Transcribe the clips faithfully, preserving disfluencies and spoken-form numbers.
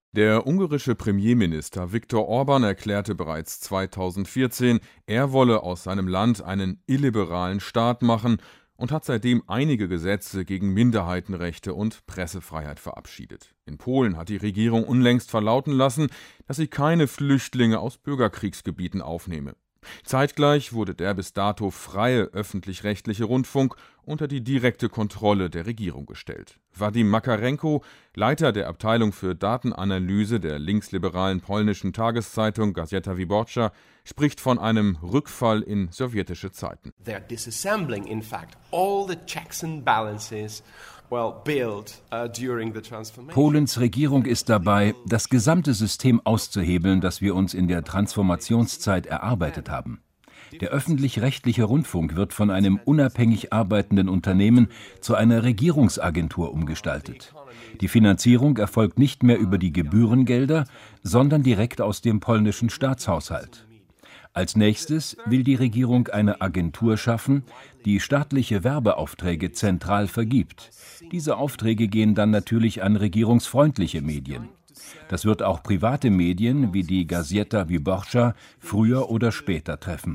Der ungarische Premierminister Viktor Orbán erklärte bereits zweitausendvierzehn, er wolle aus seinem Land einen illiberalen Staat machen und hat seitdem einige Gesetze gegen Minderheitenrechte und Pressefreiheit verabschiedet. In Polen hat die Regierung unlängst verlauten lassen, dass sie keine Flüchtlinge aus Bürgerkriegsgebieten aufnehme. Zeitgleich wurde der bis dato freie öffentlich-rechtliche Rundfunk unter die direkte Kontrolle der Regierung gestellt. Wadim Makarenko, Leiter der Abteilung für Datenanalyse der linksliberalen polnischen Tageszeitung Gazeta Wyborcza, spricht von einem Rückfall in sowjetische Zeiten. They're disassembling, in fact, all the checks and balances well built uh, during the transformation. Polens Regierung ist dabei, das gesamte System auszuhebeln, das wir uns in der Transformationszeit erarbeitet haben. Der öffentlich-rechtliche Rundfunk wird von einem unabhängig arbeitenden Unternehmen zu einer Regierungsagentur umgestaltet. Die Finanzierung erfolgt nicht mehr über die Gebührengelder, sondern direkt aus dem polnischen Staatshaushalt. Als nächstes will die Regierung eine Agentur schaffen, die staatliche Werbeaufträge zentral vergibt. Diese Aufträge gehen dann natürlich an regierungsfreundliche Medien. Das wird auch private Medien wie die Gazeta Wyborcza früher oder später treffen.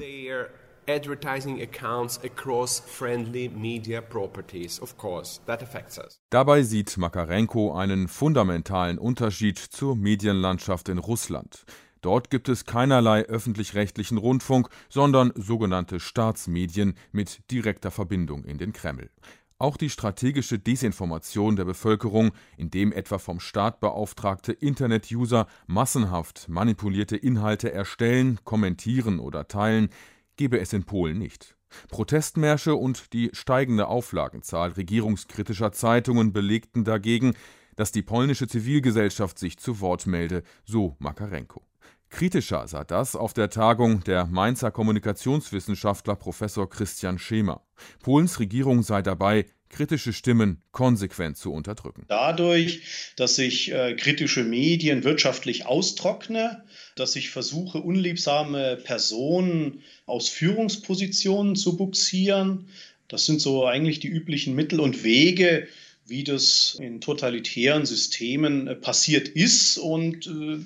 Dabei sieht Makarenko einen fundamentalen Unterschied zur Medienlandschaft in Russland. Dort gibt es keinerlei öffentlich-rechtlichen Rundfunk, sondern sogenannte Staatsmedien mit direkter Verbindung in den Kreml. Auch die strategische Desinformation der Bevölkerung, indem etwa vom Staat beauftragte Internet-User massenhaft manipulierte Inhalte erstellen, kommentieren oder teilen, gebe es in Polen nicht. Protestmärsche und die steigende Auflagenzahl regierungskritischer Zeitungen belegten dagegen, dass die polnische Zivilgesellschaft sich zu Wort melde, so Makarenko. Kritischer sah das auf der Tagung der Mainzer Kommunikationswissenschaftler Professor Christian Schemer. Polens Regierung sei dabei, kritische Stimmen konsequent zu unterdrücken. Dadurch, dass ich äh, kritische Medien wirtschaftlich austrockne, dass ich versuche, unliebsame Personen aus Führungspositionen zu bugsieren, das sind so eigentlich die üblichen Mittel und Wege, wie das in totalitären Systemen äh, passiert ist und äh,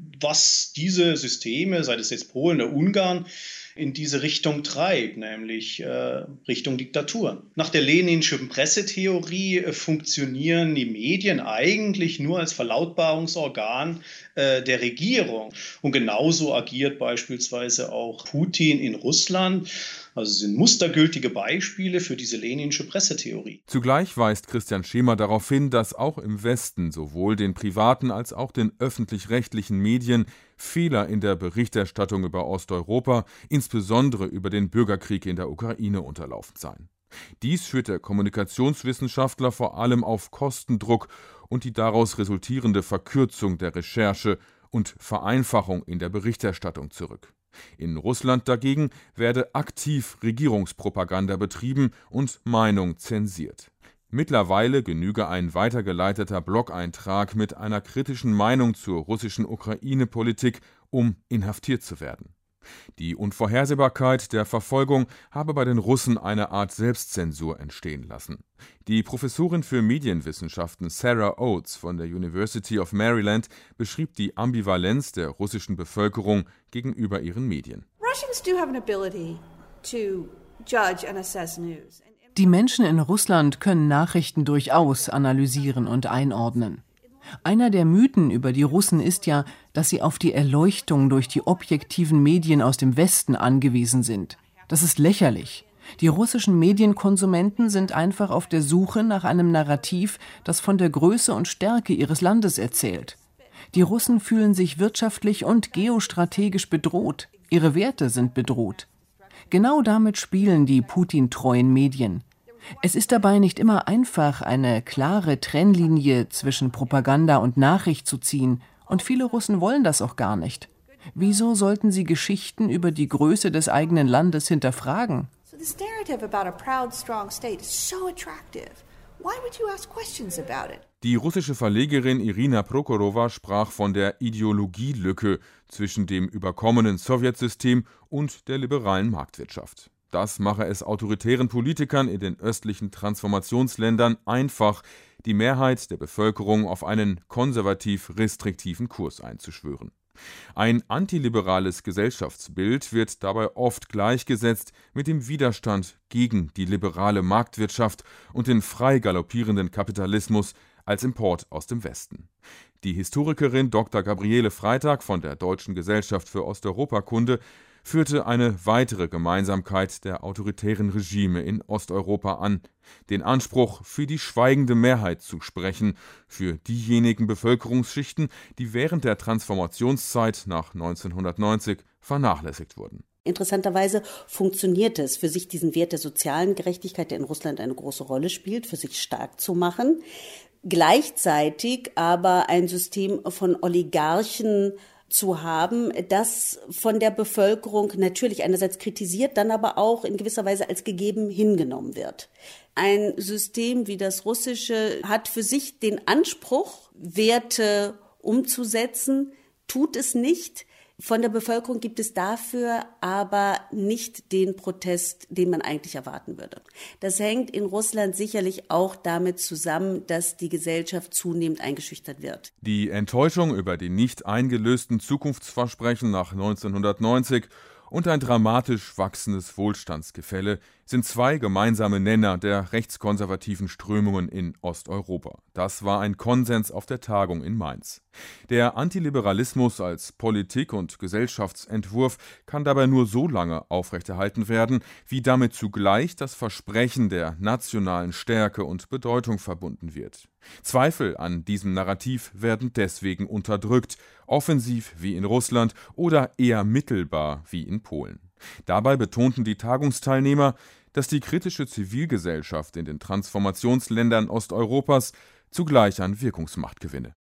was diese Systeme, sei es jetzt Polen oder Ungarn, in diese Richtung treibt, nämlich äh, Richtung Diktatur. Nach der leninschen Pressetheorie äh, funktionieren die Medien eigentlich nur als Verlautbarungsorgan äh, der Regierung. Und genauso agiert beispielsweise auch Putin in Russland. Also sind mustergültige Beispiele für diese leninsche Pressetheorie. Zugleich weist Christian Schemer darauf hin, dass auch im Westen sowohl den privaten als auch den öffentlich-rechtlichen Medien Fehler in der Berichterstattung über Osteuropa, insbesondere über den Bürgerkrieg in der Ukraine, unterlaufen seien. Dies führt der Kommunikationswissenschaftler vor allem auf Kostendruck und die daraus resultierende Verkürzung der Recherche und Vereinfachung in der Berichterstattung zurück. In Russland dagegen werde aktiv Regierungspropaganda betrieben und Meinung zensiert. Mittlerweile genüge ein weitergeleiteter Blog-Eintrag mit einer kritischen Meinung zur russischen Ukraine-Politik, um inhaftiert zu werden. Die Unvorhersehbarkeit der Verfolgung habe bei den Russen eine Art Selbstzensur entstehen lassen. Die Professorin für Medienwissenschaften Sarah Oates von der University of Maryland beschrieb die Ambivalenz der russischen Bevölkerung gegenüber ihren Medien. Die Menschen in Russland können Nachrichten durchaus analysieren und einordnen. Einer der Mythen über die Russen ist ja, dass sie auf die Erleuchtung durch die objektiven Medien aus dem Westen angewiesen sind. Das ist lächerlich. Die russischen Medienkonsumenten sind einfach auf der Suche nach einem Narrativ, das von der Größe und Stärke ihres Landes erzählt. Die Russen fühlen sich wirtschaftlich und geostrategisch bedroht. Ihre Werte sind bedroht. Genau damit spielen die Putin-treuen Medien. Es ist dabei nicht immer einfach, eine klare Trennlinie zwischen Propaganda und Nachricht zu ziehen, und viele Russen wollen das auch gar nicht. Wieso sollten sie Geschichten über die Größe des eigenen Landes hinterfragen? Die russische Verlegerin Irina Prokhorova sprach von der Ideologielücke zwischen dem überkommenen Sowjetsystem und der liberalen Marktwirtschaft. Das mache es autoritären Politikern in den östlichen Transformationsländern einfach, die Mehrheit der Bevölkerung auf einen konservativ-restriktiven Kurs einzuschwören. Ein antiliberales Gesellschaftsbild wird dabei oft gleichgesetzt mit dem Widerstand gegen die liberale Marktwirtschaft und den frei galoppierenden Kapitalismus als Import aus dem Westen. Die Historikerin Doktor Gabriele Freitag von der Deutschen Gesellschaft für Osteuropakunde führte eine weitere Gemeinsamkeit der autoritären Regime in Osteuropa an: den Anspruch, für die schweigende Mehrheit zu sprechen, für diejenigen Bevölkerungsschichten, die während der Transformationszeit nach neunzehnhundertneunzig vernachlässigt wurden. Interessanterweise funktioniert es, für sich diesen Wert der sozialen Gerechtigkeit, der in Russland eine große Rolle spielt, für sich stark zu machen, gleichzeitig aber ein System von Oligarchen zu haben, das von der Bevölkerung natürlich einerseits kritisiert, dann aber auch in gewisser Weise als gegeben hingenommen wird. Ein System wie das russische hat für sich den Anspruch, Werte umzusetzen, tut es nicht. Von der Bevölkerung gibt es dafür aber nicht den Protest, den man eigentlich erwarten würde. Das hängt in Russland sicherlich auch damit zusammen, dass die Gesellschaft zunehmend eingeschüchtert wird. Die Enttäuschung über die nicht eingelösten Zukunftsversprechen nach neunzehnhundertneunzig und ein dramatisch wachsendes Wohlstandsgefälle sind zwei gemeinsame Nenner der rechtskonservativen Strömungen in Osteuropa. Das war ein Konsens auf der Tagung in Mainz. Der Antiliberalismus als Politik- und Gesellschaftsentwurf kann dabei nur so lange aufrechterhalten werden, wie damit zugleich das Versprechen der nationalen Stärke und Bedeutung verbunden wird. Zweifel an diesem Narrativ werden deswegen unterdrückt, offensiv wie in Russland oder eher mittelbar wie in Polen. Dabei betonten die Tagungsteilnehmer, dass die kritische Zivilgesellschaft in den Transformationsländern Osteuropas zugleich an Wirkungsmacht gewinne.